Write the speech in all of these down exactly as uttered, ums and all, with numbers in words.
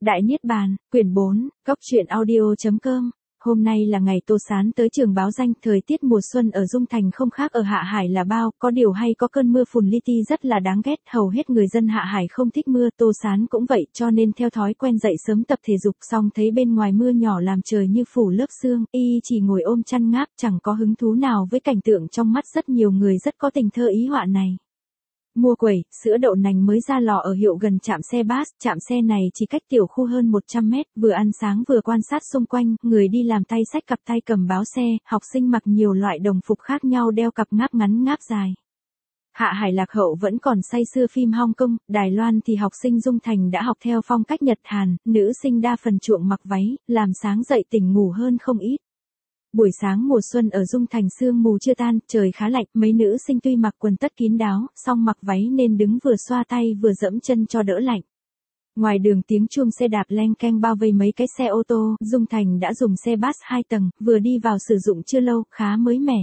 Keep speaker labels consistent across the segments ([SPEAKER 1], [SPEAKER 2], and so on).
[SPEAKER 1] Đại Niết Bàn, quyển bốn, góc truyện audio chấm com. Hôm nay là ngày Tô Sán tới trường báo danh, thời tiết mùa xuân ở Dung Thành không khác ở Hạ Hải là bao, có điều hay có cơn mưa phùn li ti rất là đáng ghét, hầu hết người dân Hạ Hải không thích mưa, Tô Sán cũng vậy, cho nên theo thói quen dậy sớm tập thể dục, xong thấy bên ngoài mưa nhỏ làm trời như phủ lớp sương, y chỉ ngồi ôm chăn ngáp, chẳng có hứng thú nào với cảnh tượng trong mắt rất nhiều người rất có tình thơ ý họa này. Mua quẩy, sữa đậu nành mới ra lò ở hiệu gần trạm xe bus, trạm xe này chỉ cách tiểu khu hơn một trăm mét, vừa ăn sáng vừa quan sát xung quanh, người đi làm tay xách cặp tay cầm báo xe, học sinh mặc nhiều loại đồng phục khác nhau đeo cặp ngáp ngắn ngáp dài. Hạ Hải lạc hậu vẫn còn say sưa phim Hong Kong, Đài Loan thì học sinh Dung Thành đã học theo phong cách Nhật Hàn, nữ sinh đa phần chuộng mặc váy, làm sáng dậy tỉnh ngủ hơn không ít. Buổi sáng mùa xuân ở Dung Thành sương mù chưa tan, trời khá lạnh, mấy nữ sinh tuy mặc quần tất kín đáo, song mặc váy nên đứng vừa xoa tay vừa dẫm chân cho đỡ lạnh. Ngoài đường tiếng chuông xe đạp leng keng bao vây mấy cái xe ô tô, Dung Thành đã dùng xe bus hai tầng, vừa đi vào sử dụng chưa lâu, khá mới mẻ.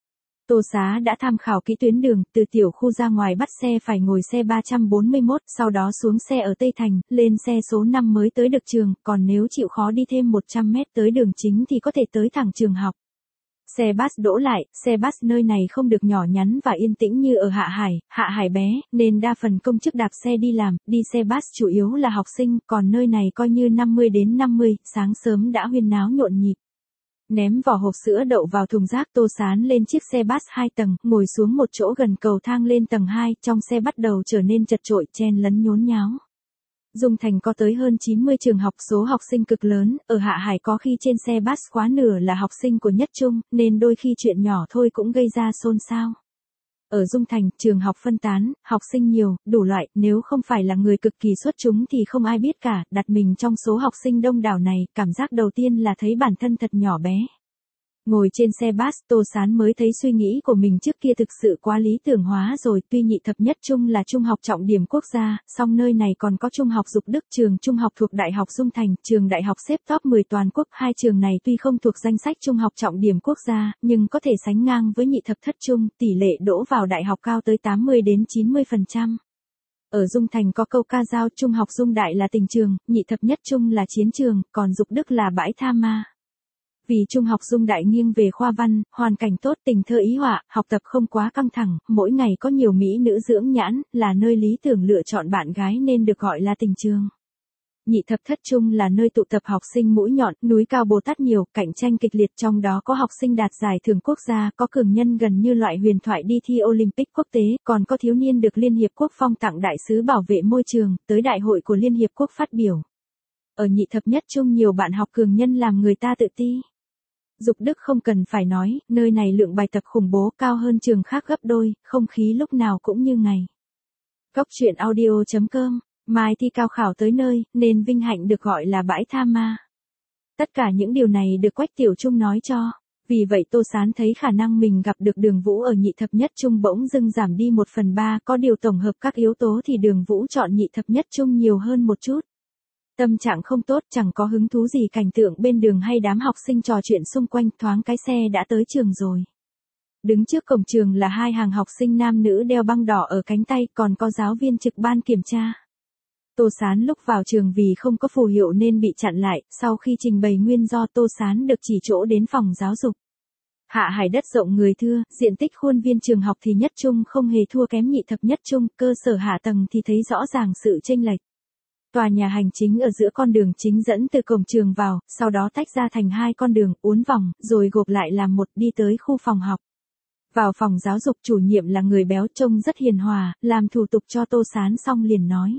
[SPEAKER 1] Tô Xá đã tham khảo kỹ tuyến đường, từ tiểu khu ra ngoài bắt xe phải ngồi xe ba trăm bốn mươi mốt, sau đó xuống xe ở Tây Thành, lên xe số năm mới tới được trường, còn nếu chịu khó đi thêm một trăm mét tới đường chính thì có thể tới thẳng trường học. Xe bus đỗ lại, xe bus nơi này không được nhỏ nhắn và yên tĩnh như ở Hạ Hải, Hạ Hải bé, nên đa phần công chức đạp xe đi làm, đi xe bus chủ yếu là học sinh, còn nơi này coi như năm mươi đến năm mươi, sáng sớm đã huyên náo nhộn nhịp. Ném vỏ hộp sữa đậu vào thùng rác, Tô Sán lên chiếc xe bus hai tầng, ngồi xuống một chỗ gần cầu thang lên tầng hai, trong xe bắt đầu trở nên chật chội, chen lấn nhốn nháo. Dung Thành có tới hơn chín mươi trường học, số học sinh cực lớn, ở Hạ Hải có khi trên xe bus quá nửa là học sinh của nhất trung, nên đôi khi chuyện nhỏ thôi cũng gây ra xôn xao. Ở Dung Thành, trường học phân tán, học sinh nhiều, đủ loại, nếu không phải là người cực kỳ xuất chúng thì không ai biết cả, đặt mình trong số học sinh đông đảo này, cảm giác đầu tiên là thấy bản thân thật nhỏ bé. Ngồi trên xe bus, Tô Sán mới thấy suy nghĩ của mình trước kia thực sự quá lý tưởng hóa rồi, tuy nhị thập nhất trung là trung học trọng điểm quốc gia, song nơi này còn có trung học Dục Đức, trường trung học thuộc Đại học Dung Thành, trường đại học xếp top mười toàn quốc, hai trường này tuy không thuộc danh sách trung học trọng điểm quốc gia, nhưng có thể sánh ngang với nhị thập thất trung, tỷ lệ đỗ vào đại học cao tới tám mươi đến chín mươi phần trăm. Ở Dung Thành có câu ca dao, trung học Dung Đại là tình trường, nhị thập nhất trung là chiến trường, còn Dục Đức là bãi tha ma. Vì trung học Dung Đại nghiêng về khoa văn, hoàn cảnh tốt, tình thơ ý họa, học tập không quá căng thẳng, mỗi ngày có nhiều mỹ nữ dưỡng nhãn, là nơi lý tưởng lựa chọn bạn gái nên được gọi là tình trường. Nhị thập thất trung là nơi tụ tập học sinh mũi nhọn, núi cao Bồ Tát nhiều, cạnh tranh kịch liệt, trong đó có học sinh đạt giải thưởng quốc gia, có cường nhân gần như loại huyền thoại đi thi Olympic quốc tế, còn có thiếu niên được Liên Hiệp Quốc phong tặng đại sứ bảo vệ môi trường, tới đại hội của Liên Hiệp Quốc phát biểu. Ở nhị thập nhất trung nhiều bạn học cường nhân làm người ta tự ti. Dục Đức không cần phải nói, nơi này lượng bài tập khủng bố, cao hơn trường khác gấp đôi, không khí lúc nào cũng như ngày. Góc truyện audio chấm com, mai thi cao khảo tới nơi, nên vinh hạnh được gọi là bãi tha ma. Tất cả những điều này được Quách Tiểu Trung nói cho. Vì vậy Tô Sán thấy khả năng mình gặp được Đường Vũ ở nhị thập nhất trung bỗng dưng giảm đi một phần ba, có điều tổng hợp các yếu tố thì Đường Vũ chọn nhị thập nhất trung nhiều hơn một chút. Tâm trạng không tốt, chẳng có hứng thú gì cảnh tượng bên đường hay đám học sinh trò chuyện xung quanh, thoáng cái xe đã tới trường rồi. Đứng trước cổng trường là hai hàng học sinh nam nữ đeo băng đỏ ở cánh tay, còn có giáo viên trực ban kiểm tra. Tô Sán lúc vào trường vì không có phù hiệu nên bị chặn lại, sau khi trình bày nguyên do Tô Sán được chỉ chỗ đến phòng giáo dục. Hạ Hải đất rộng người thưa, diện tích khuôn viên trường học thì nhất trung không hề thua kém nhị thập nhất trung, cơ sở hạ tầng thì thấy rõ ràng sự chênh lệch. Tòa nhà hành chính ở giữa con đường chính dẫn từ cổng trường vào, sau đó tách ra thành hai con đường, uốn vòng, rồi gộp lại làm một, đi tới khu phòng học. Vào phòng giáo dục, chủ nhiệm là người béo trông rất hiền hòa, làm thủ tục cho Tô Sán xong liền nói.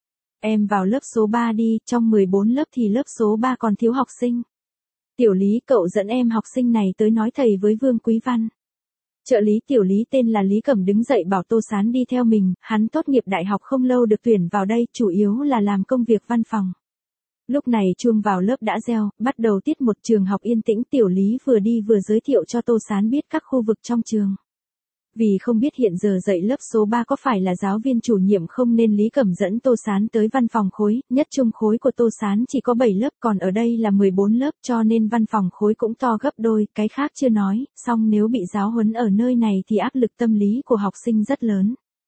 [SPEAKER 1] Em vào lớp số ba đi, trong mười bốn lớp thì lớp số ba còn thiếu học sinh. Tiểu Lý, cậu dẫn em học sinh này tới nói thầy với Vương Quý Văn. Trợ lý Tiểu Lý tên là Lý Cẩm đứng dậy bảo Tô Sán đi theo mình, hắn tốt nghiệp đại học không lâu được tuyển vào đây, chủ yếu là làm công việc văn phòng. Lúc này chuông vào lớp đã reo, bắt đầu tiết một, trường học yên tĩnh, Tiểu Lý vừa đi vừa giới thiệu cho Tô Sán biết các khu vực trong trường. Vì không biết hiện giờ dạy lớp số ba có phải là giáo viên chủ nhiệm không nên Lý Cẩm dẫn Tô Sán tới văn phòng khối, nhất trung khối của Tô Sán chỉ có bảy lớp, còn ở đây là mười bốn lớp, cho nên văn phòng khối cũng to gấp đôi, cái khác chưa nói, song nếu bị giáo huấn ở nơi này thì áp lực tâm lý của học sinh rất lớn.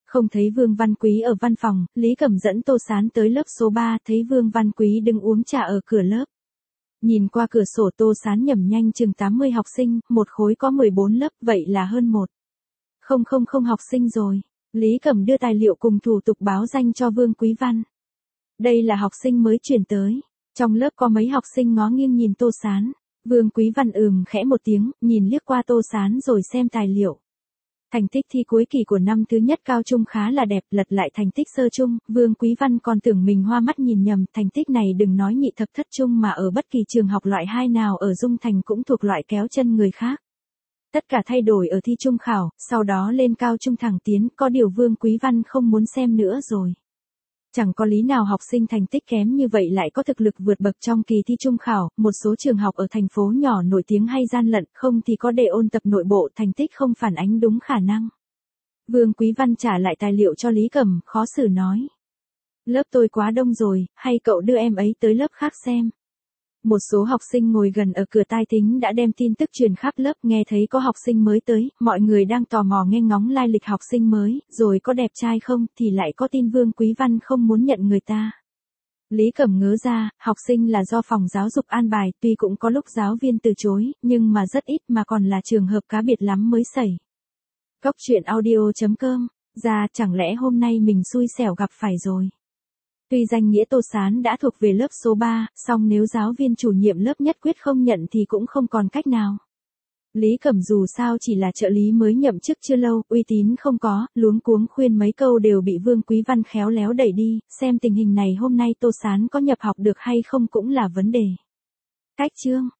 [SPEAKER 1] Không thấy Vương Văn Quý ở văn phòng, Lý Cẩm dẫn Tô Sán tới lớp số ba, thấy Vương Văn Quý đứng uống trà ở cửa lớp. Nhìn qua cửa sổ Tô Sán nhẩm nhanh chừng tám mươi học sinh, một khối có mười bốn lớp, vậy là hơn một. Không không không học sinh rồi. Lý Cẩm đưa tài liệu cùng thủ tục báo danh cho Vương Quý Văn. Đây là học sinh mới chuyển tới. Trong lớp có mấy học sinh ngó nghiêng nhìn Tô Sán. Vương Quý Văn ừm khẽ một tiếng, nhìn liếc qua Tô Sán rồi xem tài liệu. Thành tích thi cuối kỳ của năm thứ nhất cao trung khá là đẹp, lật lại thành tích sơ trung, Vương Quý Văn còn tưởng mình hoa mắt nhìn nhầm, thành tích này đừng nói nhị thập thất trung mà ở bất kỳ trường học loại hai nào ở Dung Thành cũng thuộc loại kéo chân người khác. Tất cả thay đổi ở thi trung khảo, sau đó lên cao trung thẳng tiến, có điều Vương Quý Văn không muốn xem nữa rồi. Chẳng có lý nào học sinh thành tích kém như vậy lại có thực lực vượt bậc trong kỳ thi trung khảo, một số trường học ở thành phố nhỏ nổi tiếng hay gian lận, không thì có để ôn tập nội bộ, thành tích không phản ánh đúng khả năng. Vương Quý Văn trả lại tài liệu cho Lý Cẩm, khó xử nói. Lớp tôi quá đông rồi, hay cậu đưa em ấy tới lớp khác xem. Một số học sinh ngồi gần ở cửa tai thính đã đem tin tức truyền khắp lớp, nghe thấy có học sinh mới tới, mọi người đang tò mò nghe ngóng lai lịch học sinh mới, rồi có đẹp trai không, thì lại có tin Vương Quý Văn không muốn nhận người ta. Lý Cẩm ngớ ra, học sinh là do phòng giáo dục an bài, tuy cũng có lúc giáo viên từ chối, nhưng mà rất ít mà còn là trường hợp cá biệt lắm mới xảy. Cóc truyện audio chấm com, ra chẳng lẽ hôm nay mình xui xẻo gặp phải rồi. Tuy danh nghĩa Tô Sán đã thuộc về lớp số ba, song nếu giáo viên chủ nhiệm lớp nhất quyết không nhận thì cũng không còn cách nào. Lý Cẩm dù sao chỉ là trợ lý mới nhậm chức chưa lâu, uy tín không có, luống cuống khuyên mấy câu đều bị Vương Quý Văn khéo léo đẩy đi, xem tình hình này hôm nay Tô Sán có nhập học được hay không cũng là vấn đề. Cách chương